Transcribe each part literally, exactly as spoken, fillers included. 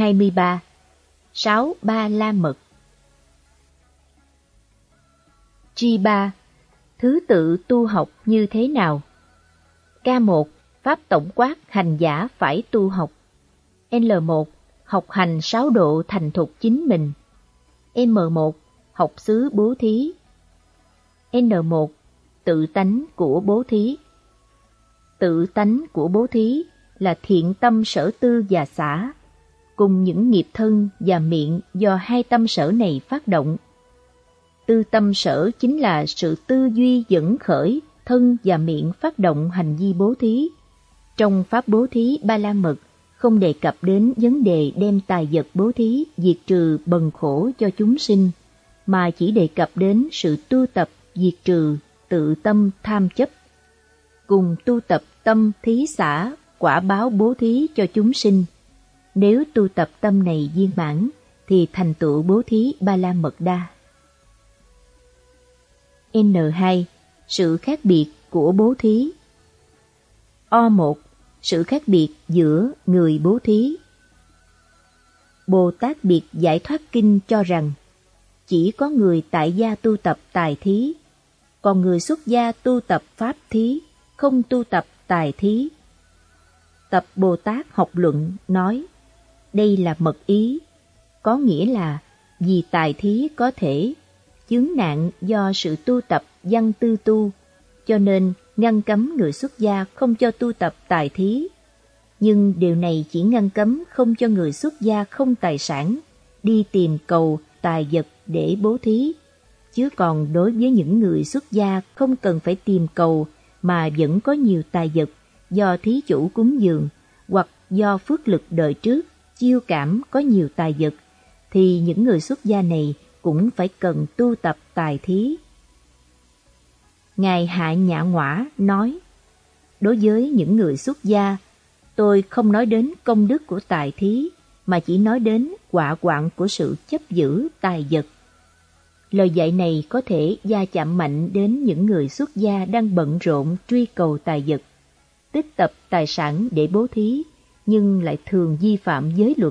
hai mươi ba. Sáu Ba La Mật. G ba. Thứ tự tu học như thế nào? K một. Pháp tổng quát hành giả phải tu học. L một. Học hành sáu độ thành thục chính mình. M một. Học xứ bố thí. N một. Tự tánh của bố thí. Tự tánh của bố thí là thiện tâm sở tư và xả, cùng những nghiệp thân và miệng do hai tâm sở này phát động. Tư tâm sở chính là sự tư duy dẫn khởi thân và miệng phát động hành vi bố thí. Trong pháp bố thí Ba La Mật không đề cập đến vấn đề đem tài vật bố thí diệt trừ bần khổ cho chúng sinh, mà chỉ đề cập đến sự tu tập diệt trừ tự tâm tham chấp, cùng tu tập tâm thí xả quả báo bố thí cho chúng sinh. Nếu tu tập tâm này viên mãn thì thành tựu bố thí Ba La Mật Đa. N hai. Sự khác biệt của bố thí. O một. Sự khác biệt giữa người bố thí. Bồ Tát Biệt Giải Thoát Kinh cho rằng chỉ có người tại gia tu tập tài thí, còn người xuất gia tu tập pháp thí, không tu tập tài thí. Tập Bồ Tát học luận nói, đây là mật ý, có nghĩa là vì tài thí có thể chướng nạn do sự tu tập văn tư tu, cho nên ngăn cấm người xuất gia không cho tu tập tài thí. Nhưng điều này chỉ ngăn cấm không cho người xuất gia không tài sản đi tìm cầu tài vật để bố thí, chứ còn đối với những người xuất gia không cần phải tìm cầu mà vẫn có nhiều tài vật do thí chủ cúng dường hoặc do phước lực đời trước chiêu cảm có nhiều tài vật, thì những người xuất gia này cũng phải cần tu tập tài thí. Ngài Hạ Nhạ Ngoã nói, đối với những người xuất gia, tôi không nói đến công đức của tài thí, mà chỉ nói đến quả quạng của sự chấp giữ tài vật. Lời dạy này có thể gia chạm mạnh đến những người xuất gia đang bận rộn truy cầu tài vật, tích tập tài sản để bố thí, nhưng lại thường vi phạm giới luật.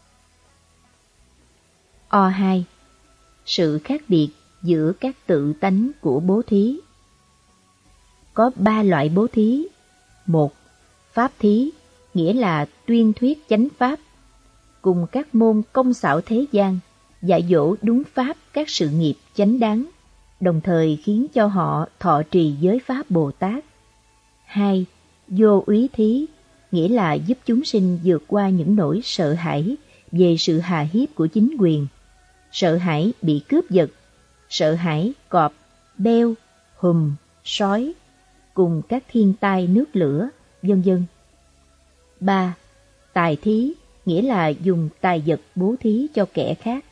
O hai. Sự khác biệt giữa các tự tánh của bố thí. Có ba loại bố thí. Một. Pháp thí, nghĩa là tuyên thuyết chánh pháp, cùng các môn công xảo thế gian, dạy dỗ đúng pháp các sự nghiệp chánh đáng, đồng thời khiến cho họ thọ trì giới pháp Bồ Tát. Hai. Vô úy thí, nghĩa là giúp chúng sinh vượt qua những nỗi sợ hãi về sự hà hiếp của chính quyền, sợ hãi bị cướp giật, sợ hãi cọp, beo, hùm, sói, cùng các thiên tai nước lửa, vân vân. Ba. Tài thí, nghĩa là dùng tài vật bố thí cho kẻ khác.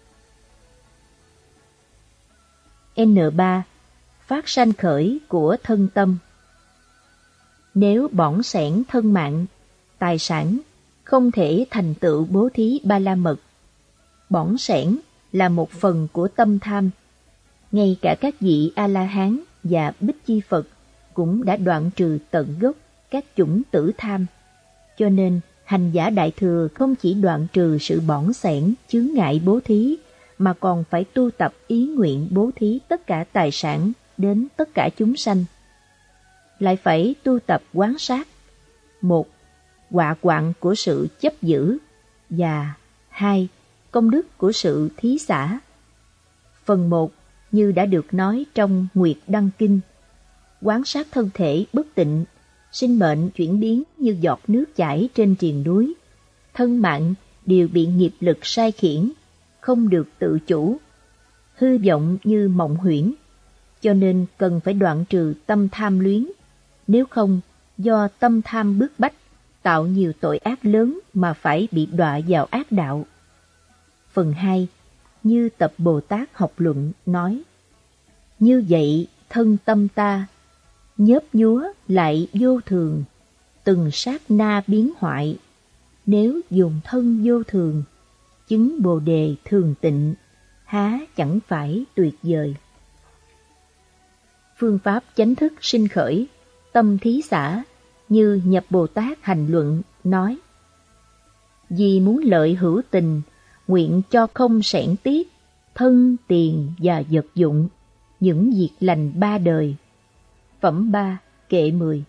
N ba. Phát sanh khởi của thân tâm. Nếu bỏng sẻn thân mạng, tài sản, không thể thành tựu bố thí Ba La Mật. Bỏng sẻn là một phần của tâm tham. Ngay cả các vị A-la-hán và Bích Chi Phật cũng đã đoạn trừ tận gốc các chủng tử tham. Cho nên, hành giả Đại Thừa không chỉ đoạn trừ sự bỏng sẻn, chướng ngại bố thí, mà còn phải tu tập ý nguyện bố thí tất cả tài sản đến tất cả chúng sanh. Lại phải tu tập quán sát. Một. Quả quạng của sự chấp giữ. Và hai. Công đức của sự thí xả. Phần một, như đã được nói trong Nguyệt Đăng Kinh, quán sát thân thể bất tịnh, sinh mệnh chuyển biến như giọt nước chảy trên triền núi, thân mạng đều bị nghiệp lực sai khiển, không được tự chủ, hư vọng như mộng huyễn, cho nên cần phải đoạn trừ tâm tham luyến, nếu không do tâm tham bức bách, tạo nhiều tội ác lớn mà phải bị đọa vào ác đạo. Phần hai, như Tập Bồ Tát học luận nói, như vậy thân tâm ta, nhớp nhúa lại vô thường, từng sát na biến hoại, nếu dùng thân vô thường, chứng Bồ Đề thường tịnh, há chẳng phải tuyệt vời. Phương pháp chánh thức sinh khởi, tâm thí xả, như Nhập Bồ Tát hành luận nói, Vì muốn lợi hữu tình, nguyện cho không xẻn tiếc, thân, tiền và vật dụng, những việc lành ba đời. Phẩm ba, kệ mười.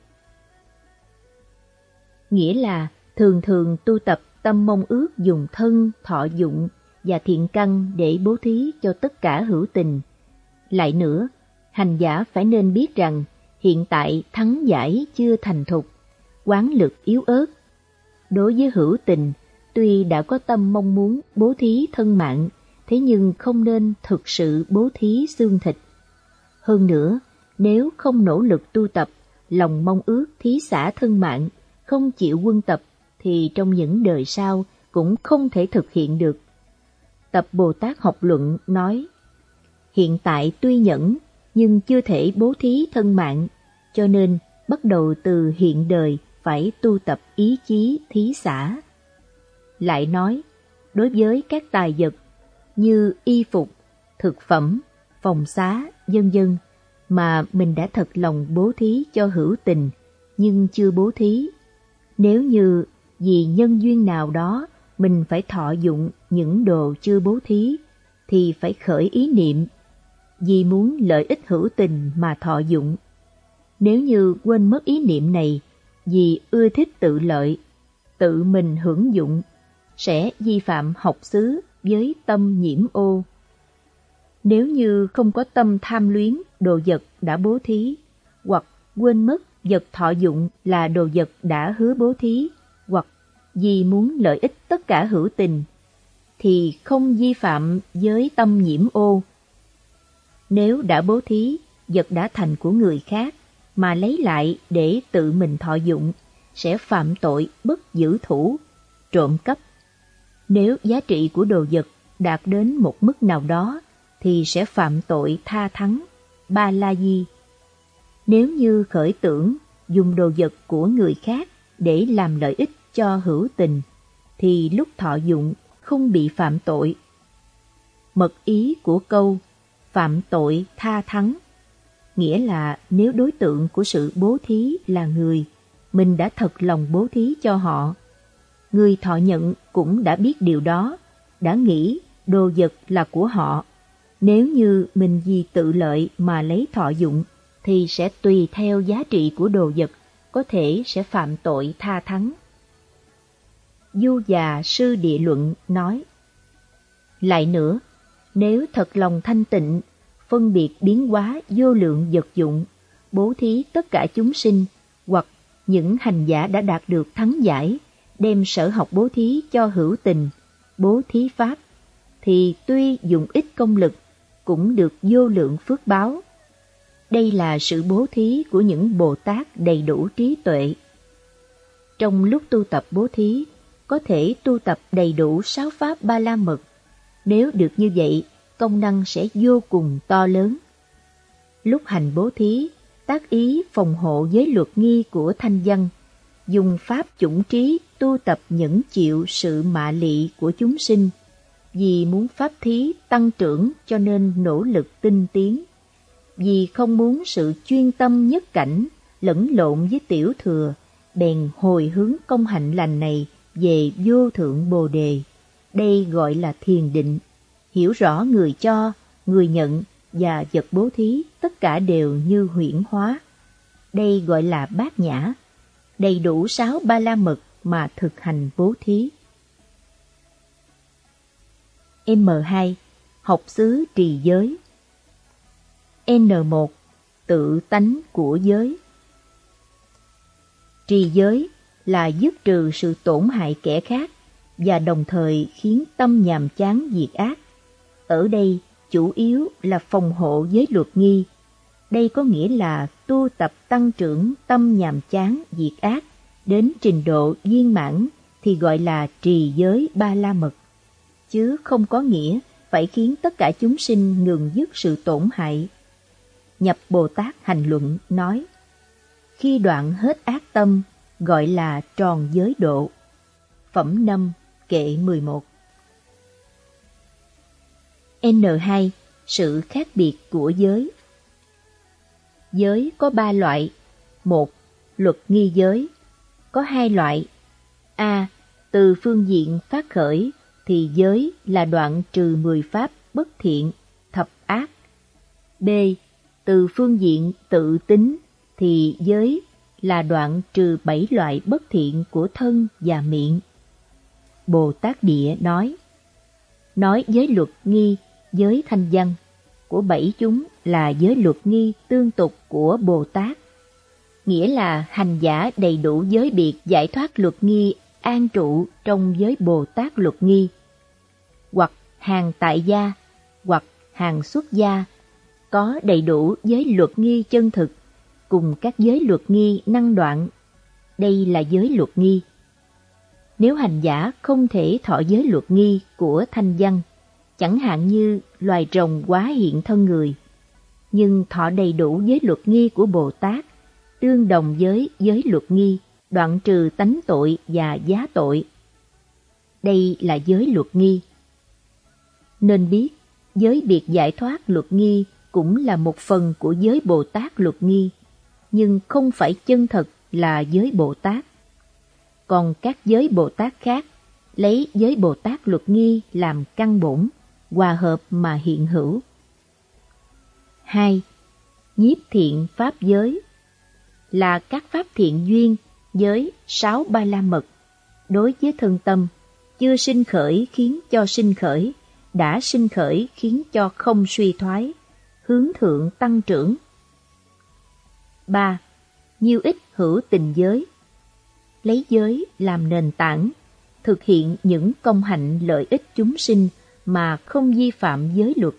Nghĩa là thường thường tu tập tâm mong ước dùng thân, thọ dụng và thiện căn để bố thí cho tất cả hữu tình. Lại nữa, hành giả phải nên biết rằng hiện tại thắng giải chưa thành thục, quán lực yếu ớt. Đối với hữu tình, tuy đã có tâm mong muốn bố thí thân mạng, thế nhưng không nên thực sự bố thí xương thịt. Hơn nữa, nếu không nỗ lực tu tập, lòng mong ước thí xả thân mạng, không chịu quân tập, thì trong những đời sau cũng không thể thực hiện được. Tập Bồ Tát Học Luận nói, hiện tại tuy nhẫn, nhưng chưa thể bố thí thân mạng, cho nên bắt đầu từ hiện đời phải tu tập ý chí thí xả. Lại nói, đối với các tài vật như y phục, thực phẩm, phòng xá, vân vân mà mình đã thật lòng bố thí cho hữu tình nhưng chưa bố thí, nếu như vì nhân duyên nào đó mình phải thọ dụng những đồ chưa bố thí, thì phải khởi ý niệm vì muốn lợi ích hữu tình mà thọ dụng. Nếu như quên mất ý niệm này vì ưa thích tự lợi, tự mình hưởng dụng, sẽ vi phạm học xứ với tâm nhiễm ô. Nếu như không có tâm tham luyến đồ vật đã bố thí, hoặc quên mất vật thọ dụng là đồ vật đã hứa bố thí, hoặc vì muốn lợi ích tất cả hữu tình, thì không vi phạm với tâm nhiễm ô. Nếu đã bố thí, vật đã thành của người khác, mà lấy lại để tự mình thọ dụng, sẽ phạm tội bất giữ thủ, trộm cắp. Nếu giá trị của đồ vật đạt đến một mức nào đó, thì sẽ phạm tội tha thắng, ba la di. Nếu như khởi tưởng dùng đồ vật của người khác để làm lợi ích cho hữu tình, thì lúc thọ dụng không bị phạm tội. Mật ý của câu phạm tội tha thắng, nghĩa là nếu đối tượng của sự bố thí là người, mình đã thật lòng bố thí cho họ. Người thọ nhận cũng đã biết điều đó, đã nghĩ đồ vật là của họ. Nếu như mình vì tự lợi mà lấy thọ dụng, thì sẽ tùy theo giá trị của đồ vật, có thể sẽ phạm tội tha thắng. Du Già Sư Địa Luận nói, lại nữa, nếu thật lòng thanh tịnh, phân biệt biến hóa vô lượng vật dụng, bố thí tất cả chúng sinh, hoặc những hành giả đã đạt được thắng giải, đem sở học bố thí cho hữu tình, bố thí pháp, thì tuy dùng ít công lực, cũng được vô lượng phước báo. Đây là sự bố thí của những Bồ Tát đầy đủ trí tuệ. Trong lúc tu tập bố thí, có thể tu tập đầy đủ sáu pháp ba la mật. Nếu được như vậy, công năng sẽ vô cùng to lớn. Lúc hành bố thí, tác ý phòng hộ với luật nghi của thanh văn, dùng pháp chủng trí tu tập nhẫn chịu sự mạ lị của chúng sinh. Vì muốn pháp thí tăng trưởng cho nên nỗ lực tinh tiến. Vì không muốn sự chuyên tâm nhất cảnh lẫn lộn với tiểu thừa, bèn hồi hướng công hạnh lành này về vô thượng Bồ Đề. Đây gọi là thiền định. Hiểu rõ người cho, người nhận và vật bố thí tất cả đều như huyễn hóa. Đây gọi là bát nhã. Đầy đủ sáu ba la mật mà thực hành bố thí. M hai. Học xứ trì giới. N một. Tự tánh của giới. Trì giới là dứt trừ sự tổn hại kẻ khác và đồng thời khiến tâm nhàm chán diệt ác. Ở đây chủ yếu là phòng hộ giới luật nghi. Đây có nghĩa là tu tập tăng trưởng tâm nhàm chán diệt ác đến trình độ viên mãn thì gọi là trì giới ba la mật, chứ không có nghĩa phải khiến tất cả chúng sinh ngừng dứt sự tổn hại. Nhập Bồ Tát Hành Luận nói, khi đoạn hết ác tâm gọi là tròn giới độ. Phẩm năm, kệ mười một. N hai. Sự khác biệt của giới. Giới có ba loại. Một. Luật nghi giới. Có hai loại. A. từ phương diện phát khởi thì giới là đoạn trừ mười pháp bất thiện, thập ác. B. Từ phương diện tự tính thì giới là đoạn trừ bảy loại bất thiện của thân và miệng. Bồ Tát Địa nói, nói giới luật nghi, giới thanh văn của bảy chúng là giới luật nghi tương tục của Bồ Tát, nghĩa là hành giả đầy đủ giới biệt giải thoát luật nghi an trụ trong giới Bồ Tát luật nghi, hoặc hàng tại gia, hoặc hàng xuất gia, có đầy đủ giới luật nghi chân thực, cùng các giới luật nghi năng đoạn. Đây là giới luật nghi. Nếu hành giả không thể thọ giới luật nghi của thanh văn, chẳng hạn như loài rồng quá hiện thân người, nhưng thọ đầy đủ giới luật nghi của Bồ Tát, tương đồng với giới luật nghi, đoạn trừ tánh tội và giá tội. Đây là giới luật nghi. Nên biết, giới biệt giải thoát luật nghi cũng là một phần của giới Bồ Tát luật nghi, nhưng không phải chân thật là giới Bồ Tát. Còn các giới Bồ Tát khác lấy giới Bồ Tát luật nghi làm căn bổn, hòa hợp mà hiện hữu. Hai. Nhiếp thiện pháp giới là các pháp thiện duyên với sáu ba la mật, đối với thân tâm, chưa sinh khởi khiến cho sinh khởi, đã sinh khởi khiến cho không suy thoái, hướng thượng tăng trưởng. Ba. Nhiêu ích hữu tình giới lấy giới làm nền tảng, thực hiện những công hạnh lợi ích chúng sinh mà không vi phạm giới luật.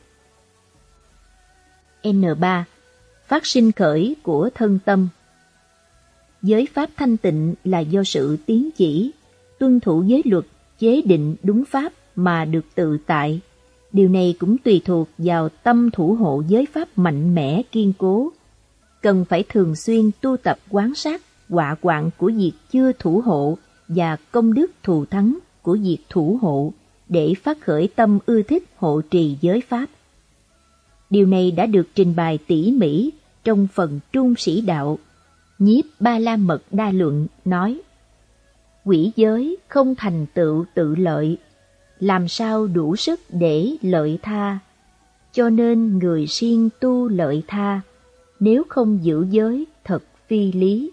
N ba. Phát sinh khởi của thân tâm. Giới pháp thanh tịnh là do sự tiến chỉ, tuân thủ giới luật, chế định đúng pháp mà được tự tại. Điều này cũng tùy thuộc vào tâm thủ hộ giới pháp mạnh mẽ kiên cố. Cần phải thường xuyên tu tập quán sát quả quạng của việc chưa thủ hộ và công đức thù thắng của việc thủ hộ để phát khởi tâm ưa thích hộ trì giới pháp. Điều này đã được trình bày tỉ mỉ trong phần Trung Sĩ Đạo. Nhiếp Ba La Mật Đa Luận nói: quỷ giới không thành tựu tự lợi, làm sao đủ sức để lợi tha, cho nên người siêng tu lợi tha, nếu không giữ giới thật phi lý.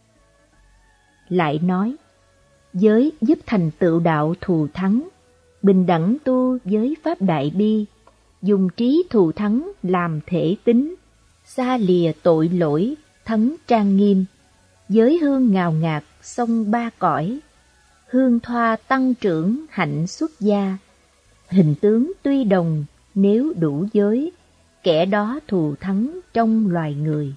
Lại nói, giới giúp thành tựu đạo thù thắng, bình đẳng tu giới pháp đại bi, dùng trí thù thắng làm thể tính, xa lìa tội lỗi, thắng trang nghiêm, giới hương ngào ngạt sông ba cõi, hương thoa tăng trưởng hạnh xuất gia, hình tướng tuy đồng nếu đủ giới, kẻ đó thù thắng trong loài người.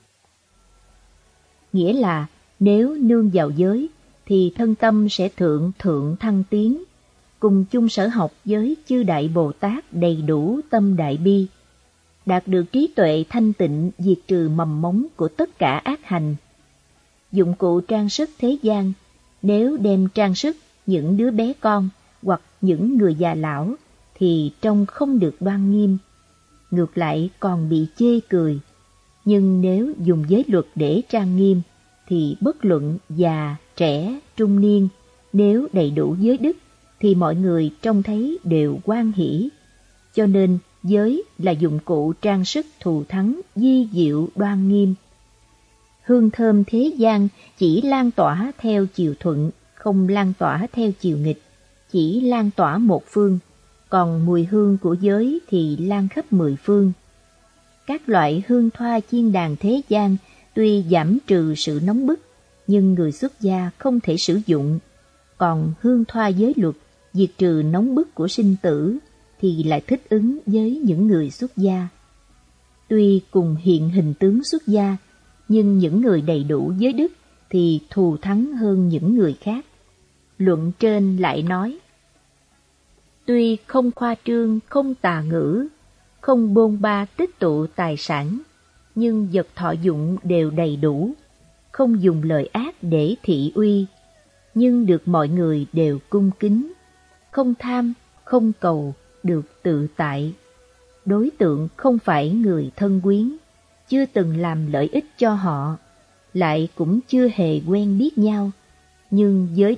Nghĩa là nếu nương vào giới thì thân tâm sẽ thượng thượng thăng tiến, cùng chung sở học với chư Đại Bồ Tát đầy đủ tâm đại bi, đạt được trí tuệ thanh tịnh diệt trừ mầm mống của tất cả ác hành. Dụng cụ trang sức thế gian, nếu đem trang sức những đứa bé con hoặc những người già lão thì trông không được đoan nghiêm, ngược lại còn bị chê cười. Nhưng nếu dùng giới luật để trang nghiêm thì bất luận già, trẻ, trung niên, nếu đầy đủ giới đức thì mọi người trông thấy đều hoan hỷ. Cho nên giới là dụng cụ trang sức thù thắng, di diệu đoan nghiêm. Hương thơm thế gian chỉ lan tỏa theo chiều thuận, không lan tỏa theo chiều nghịch, chỉ lan tỏa một phương, còn mùi hương của giới thì lan khắp mười phương. Các loại hương thoa chiên đàn thế gian tuy giảm trừ sự nóng bức, nhưng người xuất gia không thể sử dụng. Còn hương thoa giới luật, diệt trừ nóng bức của sinh tử, thì lại thích ứng với những người xuất gia. Tuy cùng hiện hình tướng xuất gia, nhưng những người đầy đủ giới đức thì thù thắng hơn những người khác. Luận trên lại nói: tuy không khoa trương, không tà ngữ, không bôn ba tích tụ tài sản, nhưng vật thọ dụng đều đầy đủ, không dùng lời ác để thị uy, nhưng được mọi người đều cung kính, không tham, không cầu, được tự tại. Đối tượng không phải người thân quyến, chưa từng làm lợi ích cho họ, lại cũng chưa hề quen biết nhau, nhưng giới đức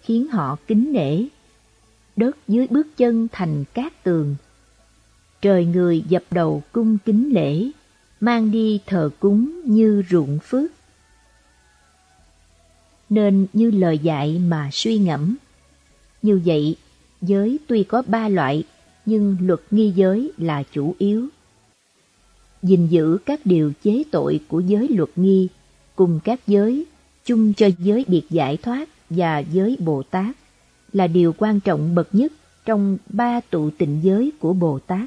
khiến họ kính nể. Đất dưới bước chân thành cát tường. Trời người dập đầu cung kính lễ, mang đi thờ cúng như ruộng phước. Nên như lời dạy mà suy ngẫm. Như vậy, giới tuy có ba loại, nhưng luật nghi giới là chủ yếu. Gìn giữ các điều chế tội của giới luật nghi, cùng các giới, chung cho giới biệt giải thoát và giới Bồ Tát, là điều quan trọng bậc nhất trong ba tụ tịnh giới của Bồ Tát.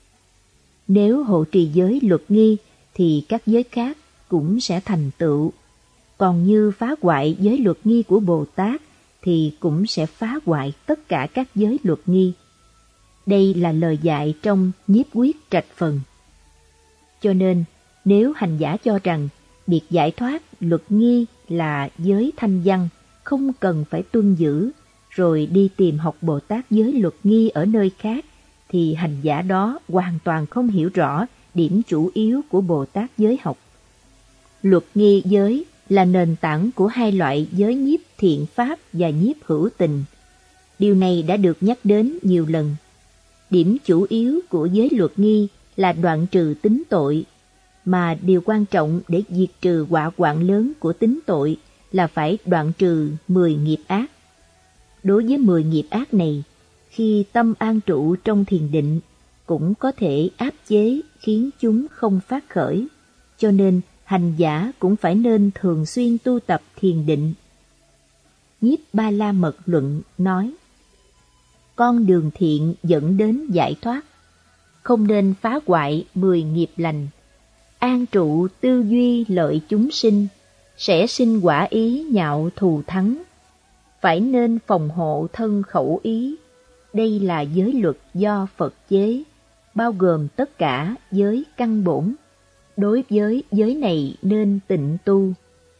Nếu hộ trì giới luật nghi, thì các giới khác cũng sẽ thành tựu. Còn như phá hoại giới luật nghi của Bồ Tát, thì cũng sẽ phá hoại tất cả các giới luật nghi. Đây là lời dạy trong Nhiếp Quyết Trạch Phần. Cho nên, nếu hành giả cho rằng biệt giải thoát luật nghi là giới thanh văn, không cần phải tuân giữ, rồi đi tìm học Bồ Tát giới luật nghi ở nơi khác, thì hành giả đó hoàn toàn không hiểu rõ điểm chủ yếu của Bồ Tát giới học. Luật nghi giới là nền tảng của hai loại giới nhiếp thiện pháp và nhiếp hữu tình. Điều này đã được nhắc đến nhiều lần. Điểm chủ yếu của giới luật nghi là đoạn trừ tính tội, mà điều quan trọng để diệt trừ họa hoạn lớn của tính tội là phải đoạn trừ mười nghiệp ác. Đối với mười nghiệp ác này, khi tâm an trụ trong thiền định, cũng có thể áp chế khiến chúng không phát khởi, cho nên hành giả cũng phải nên thường xuyên tu tập thiền định. Nhiếp Ba La Mật Luận nói, con đường thiện dẫn đến giải thoát, không nên phá hoại mười nghiệp lành, an trụ tư duy lợi chúng sinh, sẽ sinh quả ý nhạo thù thắng, phải nên phòng hộ thân khẩu ý. Đây là giới luật do Phật chế, bao gồm tất cả giới căn bổn. Đối với giới này nên tịnh tu.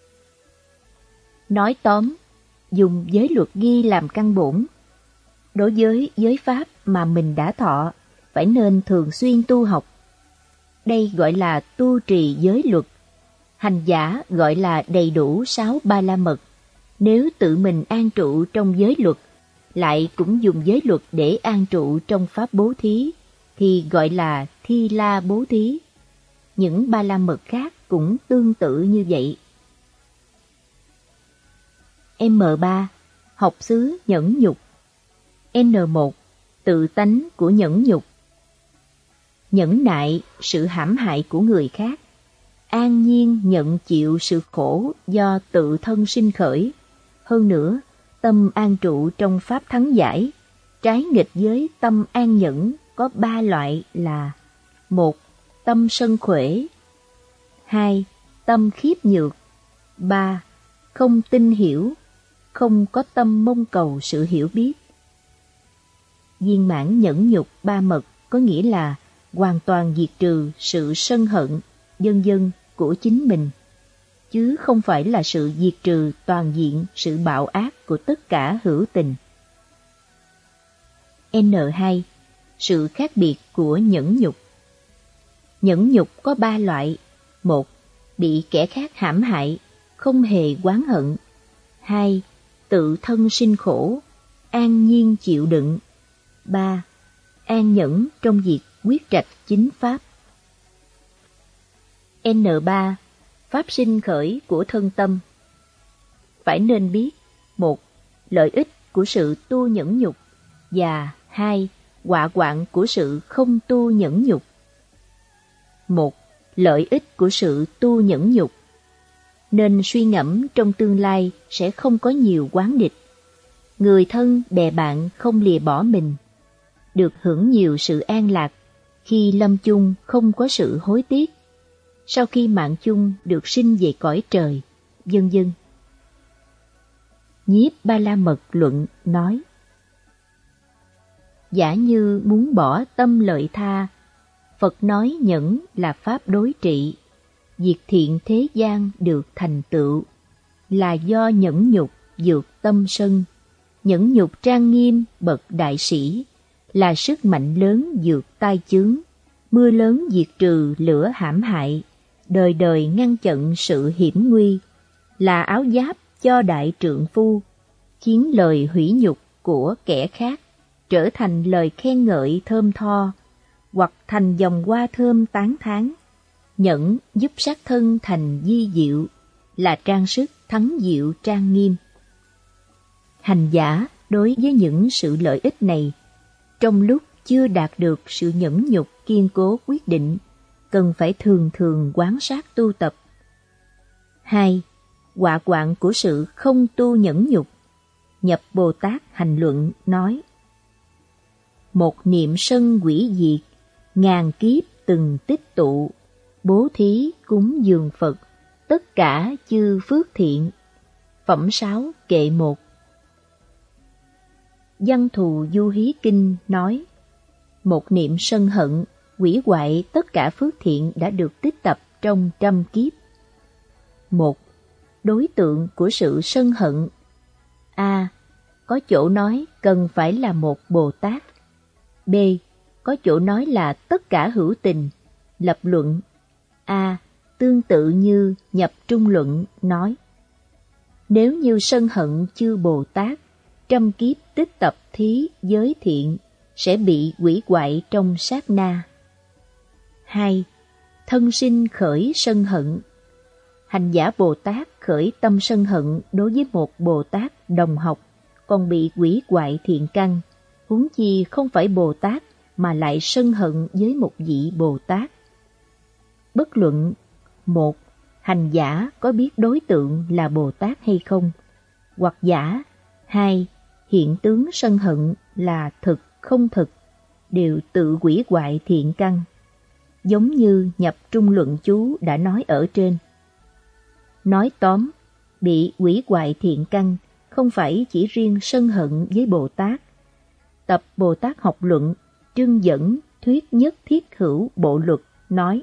Nói tóm, dùng giới luật ghi làm căn bổn. Đối với giới pháp mà mình đã thọ, phải nên thường xuyên tu học. Đây gọi là tu trì giới luật. Hành giả gọi là đầy đủ sáu ba la mật. Nếu tự mình an trụ trong giới luật, lại cũng dùng giới luật để an trụ trong pháp bố thí, thì gọi là thi la bố thí. Những ba la mật khác cũng tương tự như vậy. M ba. Học xứ nhẫn nhục. N một. Tự tánh của nhẫn nhục. Nhẫn nại sự hãm hại của người khác, an nhiên nhận chịu sự khổ do tự thân sinh khởi. Hơn nữa, tâm an trụ trong pháp thắng giải, trái nghịch với tâm an nhẫn có ba loại là: một. Tâm sân khỏe. Hai. Tâm khiếp nhược. Ba. Không tin hiểu, không có tâm mong cầu sự hiểu biết. Viên mãn nhẫn nhục ba mật có nghĩa là hoàn toàn diệt trừ sự sân hận, vân vân của chính mình, chứ không phải là sự diệt trừ toàn diện sự bạo ác của tất cả hữu tình. N hai. Sự khác biệt của nhẫn nhục. Nhẫn nhục có ba loại: một. Bị kẻ khác hãm hại, không hề oán hận. Hai. Tự thân sinh khổ, an nhiên chịu đựng. Ba. An nhẫn trong việc quyết trạch chính pháp. N ba. Pháp sinh khởi của thân tâm. Phải nên biết: một. Lợi ích của sự tu nhẫn nhục, và hai. Họa hoạn của sự không tu nhẫn nhục. Một. Lợi ích của sự tu nhẫn nhục. Nên suy ngẫm trong tương lai sẽ không có nhiều oán địch. Người thân bè bạn không lìa bỏ mình, được hưởng nhiều sự an lạc, khi lâm chung không có sự hối tiếc, sau khi mạng chung được sinh về cõi trời, vân vân. Nhiếp Ba La Mật Luận nói: giả như muốn bỏ tâm lợi tha, Phật nói nhẫn là pháp đối trị, việc thiện thế gian được thành tựu, là do nhẫn nhục vượt tâm sân. Nhẫn nhục trang nghiêm bậc đại sĩ, là sức mạnh lớn vượt tai chướng, mưa lớn diệt trừ lửa hãm hại, đời đời ngăn chặn sự hiểm nguy, là áo giáp cho đại trượng phu, khiến lời hủy nhục của kẻ khác trở thành lời khen ngợi thơm tho, hoặc thành dòng hoa thơm tán thán. Nhẫn giúp sát thân thành di diệu, là trang sức thắng diệu trang nghiêm. Hành giả đối với những sự lợi ích này, trong lúc chưa đạt được sự nhẫn nhục kiên cố quyết định, cần phải thường thường quán sát tu tập. Hai, quả quạng của sự không tu nhẫn nhục. Nhập Bồ Tát Hành Luận nói: một niệm sân quỷ diệt, ngàn kiếp từng tích tụ, bố thí cúng dường Phật, tất cả chư phước thiện. Phẩm sáu kệ một. Văn Thù Du Hí Kinh nói: một niệm sân hận, hủy hoại tất cả phước thiện đã được tích tập trong trăm kiếp. Một, đối tượng của sự sân hận. A. Có chỗ nói cần phải là một Bồ Tát. B. Có chỗ nói là tất cả hữu tình. Lập luận. A. Tương tự như Nhập Trung Luận nói: nếu như sân hận chư Bồ Tát, trăm kiếp tích tập thí giới thiện sẽ bị hủy hoại trong sát na. Hai. Thân sinh khởi sân hận. Hành giả Bồ Tát khởi tâm sân hận đối với một Bồ Tát đồng học còn bị hủy hoại thiện căn, huống chi không phải Bồ Tát mà lại sân hận với một vị Bồ Tát. Bất luận: một. Hành giả có biết đối tượng là Bồ Tát hay không? Hoặc giả: hai. Hiện tướng sân hận là thực không thực, đều tự hủy hoại thiện căn. Giống như Nhập Trung Luận chú đã nói ở trên. Nói tóm, bị hủy hoại thiện căn không phải chỉ riêng sân hận với Bồ Tát. Tập Bồ Tát Học Luận trưng dẫn thuyết nhất thiết hữu bộ luật nói: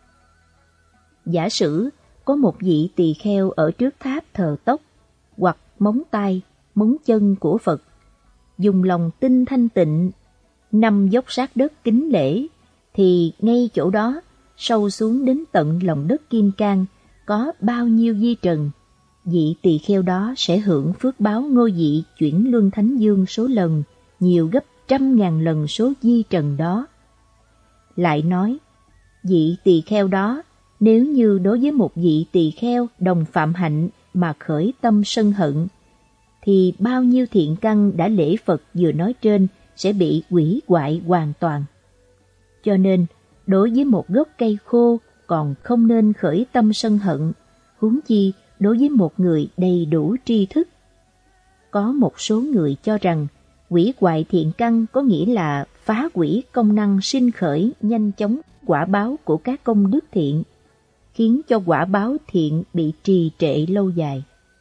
giả sử có một vị tỳ kheo ở trước tháp thờ tóc hoặc móng tay, móng chân của Phật, dùng lòng tin thanh tịnh, năm dốc sát đất kính lễ, thì ngay chỗ đó, sâu xuống đến tận lòng đất kim cang, có bao nhiêu di trần, vị tỳ kheo đó sẽ hưởng phước báo ngôi vị chuyển luân thánh dương số lần, nhiều gấp trăm ngàn lần số di trần đó. Lại nói, vị tỳ kheo đó, nếu như đối với một vị tỳ kheo đồng phạm hạnh mà khởi tâm sân hận, thì bao nhiêu thiện căn đã lễ Phật vừa nói trên sẽ bị hủy hoại hoàn toàn. Cho nên, đối với một gốc cây khô còn không nên khởi tâm sân hận, huống chi đối với một người đầy đủ tri thức. Có một số người cho rằng hủy hoại thiện căn có nghĩa là phá hủy công năng sinh khởi nhanh chóng quả báo của các công đức thiện, khiến cho quả báo thiện bị trì trệ lâu dài.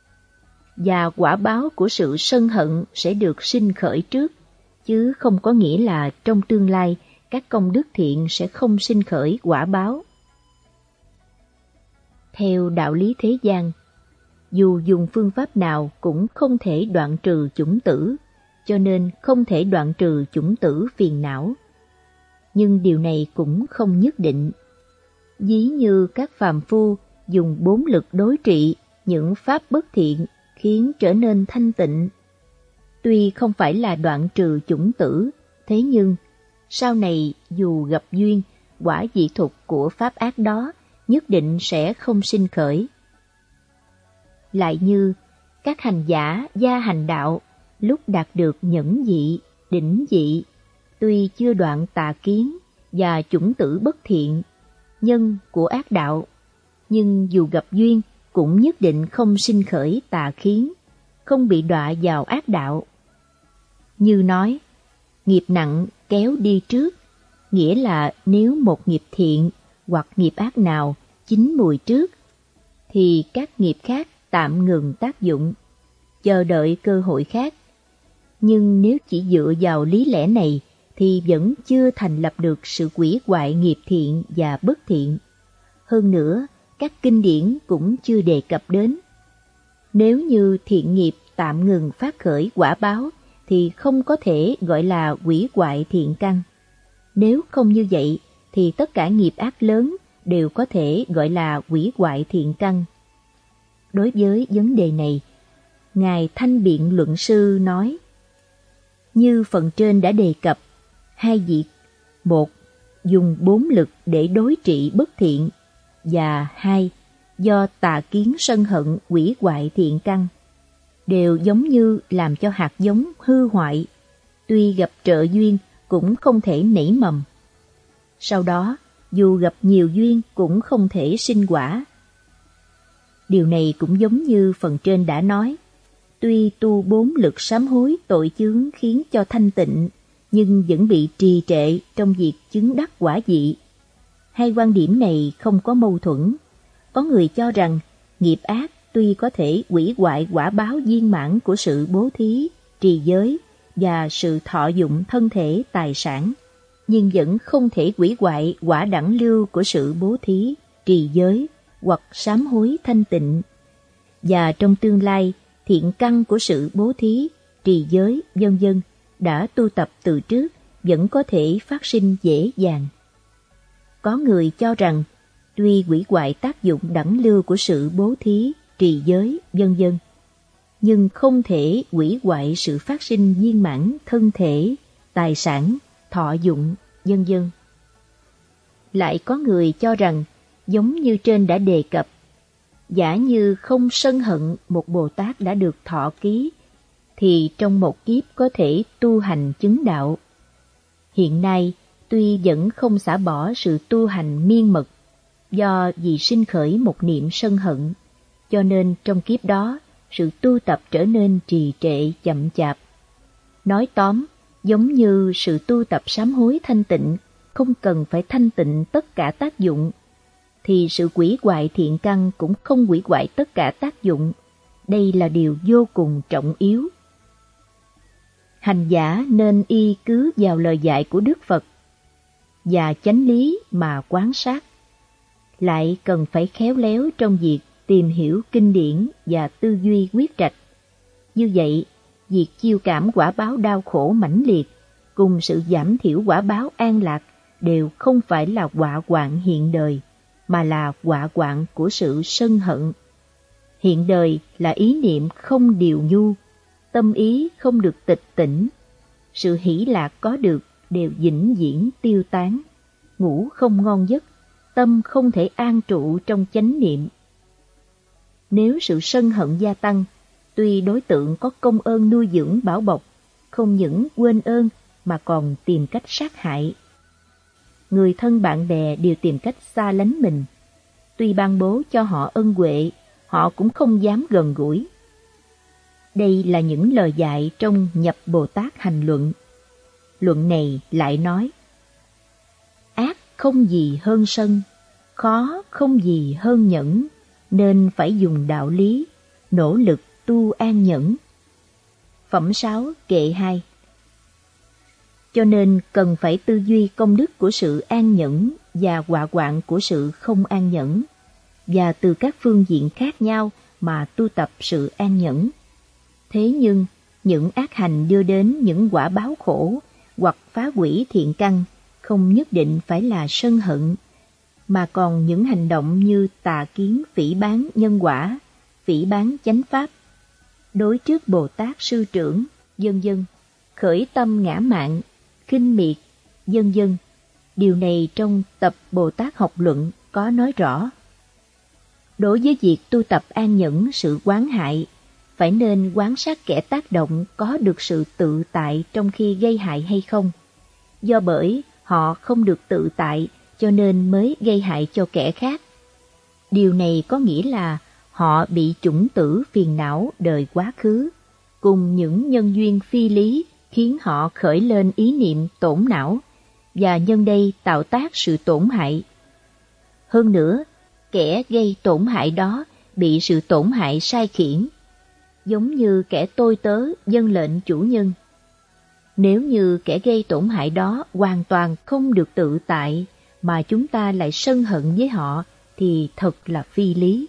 Và quả báo của sự sân hận sẽ được sinh khởi trước, chứ không có nghĩa là trong tương lai các công đức thiện sẽ không sinh khởi quả báo. Theo đạo lý thế gian, dù dùng phương pháp nào cũng không thể đoạn trừ chủng tử, cho nên không thể đoạn trừ chủng tử phiền não. Nhưng điều này cũng không nhất định. Ví như các phàm phu dùng bốn lực đối trị những pháp bất thiện khiến trở nên thanh tịnh. Tuy không phải là đoạn trừ chủng tử, thế nhưng sau này dù gặp duyên, quả dị thục của pháp ác đó nhất định sẽ không sinh khởi. Lại như các hành giả gia hành đạo lúc đạt được nhẫn dị, đỉnh dị, tuy chưa đoạn tà kiến và chủng tử bất thiện, nhân của ác đạo, nhưng dù gặp duyên cũng nhất định không sinh khởi tà kiến, không bị đọa vào ác đạo. Như nói, nghiệp nặng kéo đi trước, nghĩa là nếu một nghiệp thiện hoặc nghiệp ác nào chín mùi trước, thì các nghiệp khác tạm ngừng tác dụng, chờ đợi cơ hội khác. Nhưng nếu chỉ dựa vào lý lẽ này, thì vẫn chưa thành lập được sự hủy hoại nghiệp thiện và bất thiện. Hơn nữa, các kinh điển cũng chưa đề cập đến. Nếu như thiện nghiệp tạm ngừng phát khởi quả báo, thì không có thể gọi là hủy hoại thiện căn. Nếu không như vậy, thì tất cả nghiệp ác lớn đều có thể gọi là hủy hoại thiện căn. Đối với vấn đề này, Ngài Thanh Biện Luận Sư nói, như phần trên đã đề cập, hai việc: một, dùng bốn lực để đối trị bất thiện, và hai, do tà kiến sân hận hủy hoại thiện căn, đều giống như làm cho hạt giống hư hoại, tuy gặp trợ duyên cũng không thể nảy mầm. Sau đó, dù gặp nhiều duyên cũng không thể sinh quả. Điều này cũng giống như phần trên đã nói, tuy tu bốn lực sám hối tội chướng khiến cho thanh tịnh, nhưng vẫn bị trì trệ trong việc chứng đắc quả vị. Hai quan điểm này không có mâu thuẫn. Có người cho rằng nghiệp ác tuy có thể hủy hoại quả báo viên mãn của sự bố thí, trì giới và sự thọ dụng thân thể tài sản, nhưng vẫn không thể hủy hoại quả đẳng lưu của sự bố thí, trì giới hoặc sám hối thanh tịnh. Và trong tương lai, thiện căn của sự bố thí, trì giới, vân vân đã tu tập từ trước vẫn có thể phát sinh dễ dàng. Có người cho rằng tuy hủy hoại tác dụng đẳng lưu của sự bố thí, trì giới, vân vân, nhưng không thể hủy hoại sự phát sinh viên mãn thân thể, tài sản, thọ dụng, vân vân. Lại có người cho rằng, giống như trên đã đề cập, giả như không sân hận một Bồ Tát đã được thọ ký, thì trong một kiếp có thể tu hành chứng đạo. Hiện nay, tuy vẫn không xả bỏ sự tu hành miên mật, do vì sinh khởi một niệm sân hận, cho nên trong kiếp đó, sự tu tập trở nên trì trệ chậm chạp. Nói tóm, giống như sự tu tập sám hối thanh tịnh, không cần phải thanh tịnh tất cả tác dụng, thì sự hủy hoại thiện căn cũng không hủy hoại tất cả tác dụng. Đây là điều vô cùng trọng yếu. Hành giả nên y cứ vào lời dạy của Đức Phật và chánh lý mà quán sát. Lại cần phải khéo léo trong việc tìm hiểu kinh điển và tư duy quyết trạch. Như vậy, việc chiêu cảm quả báo đau khổ mãnh liệt cùng sự giảm thiểu quả báo an lạc đều không phải là họa hoạn hiện đời, mà là họa hoạn của sự sân hận. Hiện đời là ý niệm không điều nhu, tâm ý không được tịch tỉnh, sự hỷ lạc có được đều vĩnh viễn tiêu tán, ngủ không ngon giấc, tâm không thể an trụ trong chánh niệm. Nếu sự sân hận gia tăng, tuy đối tượng có công ơn nuôi dưỡng bảo bọc, không những quên ơn mà còn tìm cách sát hại. Người thân bạn bè đều tìm cách xa lánh mình. Tuy ban bố cho họ ân huệ, họ cũng không dám gần gũi. Đây là những lời dạy trong Nhập Bồ Tát Hành Luận. Luận này lại nói, ác không gì hơn sân, khó không gì hơn nhẫn, nên phải dùng đạo lý, nỗ lực tu an nhẫn. Phẩm sáu kệ hai. Cho nên cần phải tư duy công đức của sự an nhẫn và họa hoạn của sự không an nhẫn, và từ các phương diện khác nhau mà tu tập sự an nhẫn. Thế nhưng, những ác hành đưa đến những quả báo khổ hoặc phá hủy thiện căn không nhất định phải là sân hận, mà còn những hành động như tà kiến phỉ báng nhân quả, phỉ báng chánh pháp, đối trước Bồ Tát sư trưởng, vân vân, khởi tâm ngã mạn, khinh miệt, vân vân. Điều này trong tập Bồ Tát Học Luận có nói rõ. Đối với việc tu tập an nhẫn sự quán hại, phải nên quan sát kẻ tác động có được sự tự tại trong khi gây hại hay không. Do bởi họ không được tự tại cho nên mới gây hại cho kẻ khác. Điều này có nghĩa là họ bị chủng tử phiền não đời quá khứ, cùng những nhân duyên phi lý khiến họ khởi lên ý niệm tổn não, và nhân đây tạo tác sự tổn hại. Hơn nữa, kẻ gây tổn hại đó bị sự tổn hại sai khiển, giống như kẻ tôi tớ vâng lệnh chủ nhân. Nếu như kẻ gây tổn hại đó hoàn toàn không được tự tại, mà chúng ta lại sân hận với họ, thì thật là phi lý.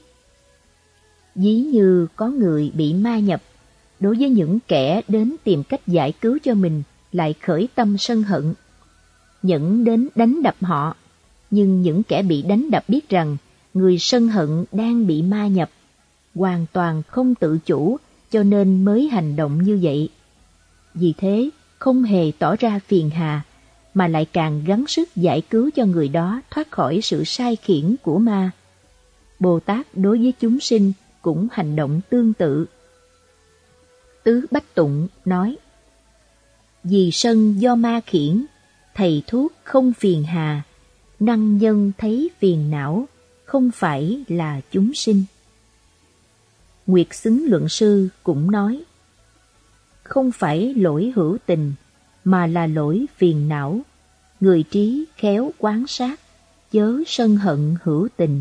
Ví như có người bị ma nhập, đối với những kẻ đến tìm cách giải cứu cho mình lại khởi tâm sân hận, dẫn đến đánh đập họ. Nhưng những kẻ bị đánh đập biết rằng người sân hận đang bị ma nhập, hoàn toàn không tự chủ, cho nên mới hành động như vậy. Vì thế, không hề tỏ ra phiền hà, mà lại càng gắng sức giải cứu cho người đó thoát khỏi sự sai khiển của ma. Bồ Tát đối với chúng sinh cũng hành động tương tự. Tứ Bách Tụng nói: vì sân do ma khiển, thầy thuốc không phiền hà, năng nhân thấy phiền não, không phải là chúng sinh. Nguyệt Xứng Luận Sư cũng nói: không phải lỗi hữu tình, mà là lỗi phiền não. Người trí khéo quán sát, chớ sân hận hữu tình.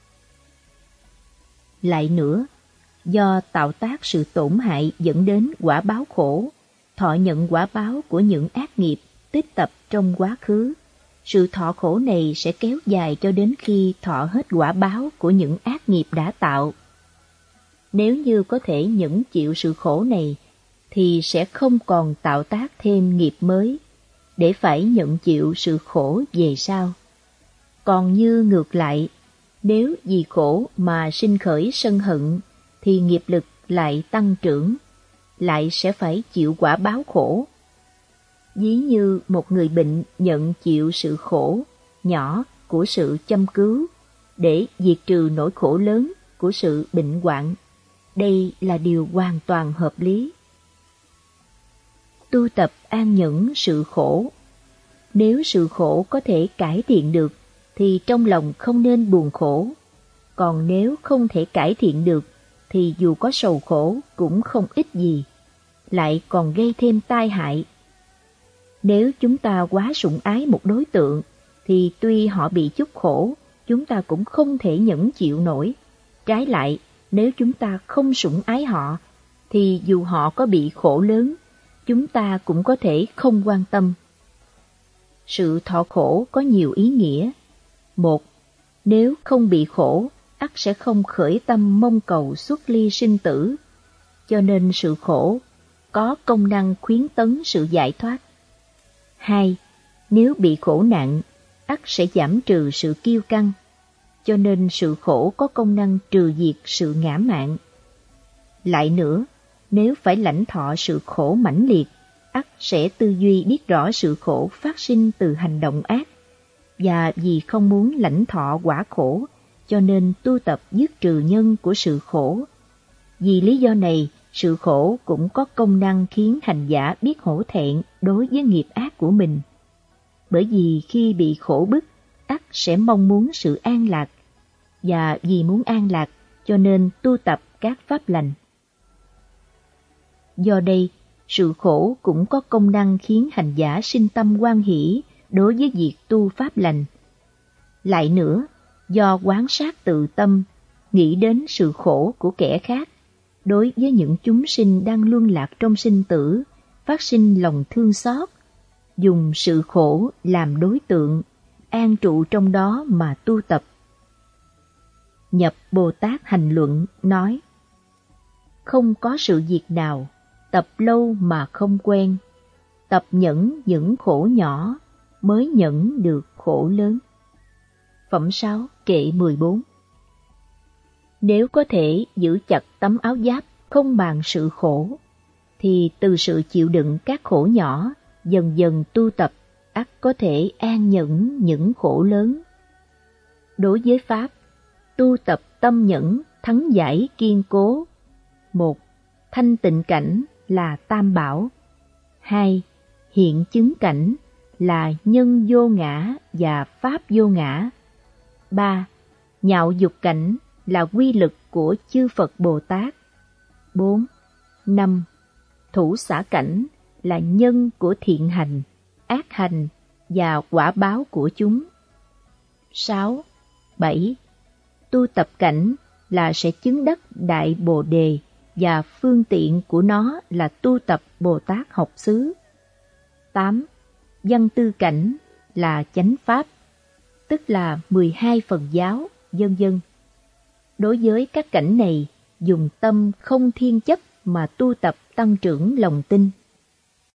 Lại nữa, do tạo tác sự tổn hại dẫn đến quả báo khổ, thọ nhận quả báo của những ác nghiệp tích tập trong quá khứ. Sự thọ khổ này sẽ kéo dài cho đến khi thọ hết quả báo của những ác nghiệp đã tạo. Nếu như có thể nhẫn chịu sự khổ này, thì sẽ không còn tạo tác thêm nghiệp mới, để phải nhận chịu sự khổ về sau. Còn như ngược lại, nếu vì khổ mà sinh khởi sân hận, thì nghiệp lực lại tăng trưởng, lại sẽ phải chịu quả báo khổ. Ví như một người bệnh nhận chịu sự khổ nhỏ của sự châm cứu, để diệt trừ nỗi khổ lớn của sự bệnh hoạn. Đây là điều hoàn toàn hợp lý. Tu tập an nhẫn sự khổ. Nếu sự khổ có thể cải thiện được, thì trong lòng không nên buồn khổ. Còn nếu không thể cải thiện được, thì dù có sầu khổ cũng không ích gì, lại còn gây thêm tai hại. Nếu chúng ta quá sủng ái một đối tượng, thì tuy họ bị chút khổ, chúng ta cũng không thể nhẫn chịu nổi. Trái lại, nếu chúng ta không sủng ái họ, thì dù họ có bị khổ lớn, chúng ta cũng có thể không quan tâm. Sự thọ khổ có nhiều ý nghĩa. Một, nếu không bị khổ, ắt sẽ không khởi tâm mong cầu xuất ly sinh tử, cho nên sự khổ có công năng khuyến tấn sự giải thoát. Hai, nếu bị khổ nặng, ắt sẽ giảm trừ sự kiêu căng, cho nên sự khổ có công năng trừ diệt sự ngã mạn. Lại nữa, nếu phải lãnh thọ sự khổ mãnh liệt, ắt sẽ tư duy biết rõ sự khổ phát sinh từ hành động ác, và vì không muốn lãnh thọ quả khổ, cho nên tu tập dứt trừ nhân của sự khổ. Vì lý do này, sự khổ cũng có công năng khiến hành giả biết hổ thẹn đối với nghiệp ác của mình. Bởi vì khi bị khổ bức, ắt sẽ mong muốn sự an lạc, và vì muốn an lạc cho nên tu tập các pháp lành. Do đây, sự khổ cũng có công năng khiến hành giả sinh tâm hoan hỷ đối với việc tu pháp lành. Lại nữa, do quán sát tự tâm, nghĩ đến sự khổ của kẻ khác, đối với những chúng sinh đang luân lạc trong sinh tử, phát sinh lòng thương xót, dùng sự khổ làm đối tượng, an trụ trong đó mà tu tập. Nhập Bồ Tát Hành Luận nói: không có sự việc nào tập lâu mà không quen, tập nhẫn những khổ nhỏ mới nhẫn được khổ lớn. Phẩm sáu, kệ mười bốn. Nếu có thể giữ chặt tấm áo giáp không màng sự khổ, thì từ sự chịu đựng các khổ nhỏ, dần dần tu tập, ắt có thể an nhẫn những khổ lớn. Đối với Pháp, tu tập tâm nhẫn thắng giải kiên cố. Một, thanh tịnh cảnh là tam bảo. Hai, hiện chứng cảnh là nhân vô ngã và pháp vô ngã. Ba, nhạo dục cảnh là quy lực của chư Phật Bồ Tát. Bốn, năm, thủ xả cảnh là nhân của thiện hành, ác hành và quả báo của chúng. Sáu, bảy, tu tập cảnh là sẽ chứng đắc Đại Bồ Đề, và phương tiện của nó là tu tập Bồ Tát học xứ. Tám, văn tư cảnh là chánh pháp, tức là mười hai phần giáo, vân vân. Đối với các cảnh này, dùng tâm không thiên chấp mà tu tập tăng trưởng lòng tin.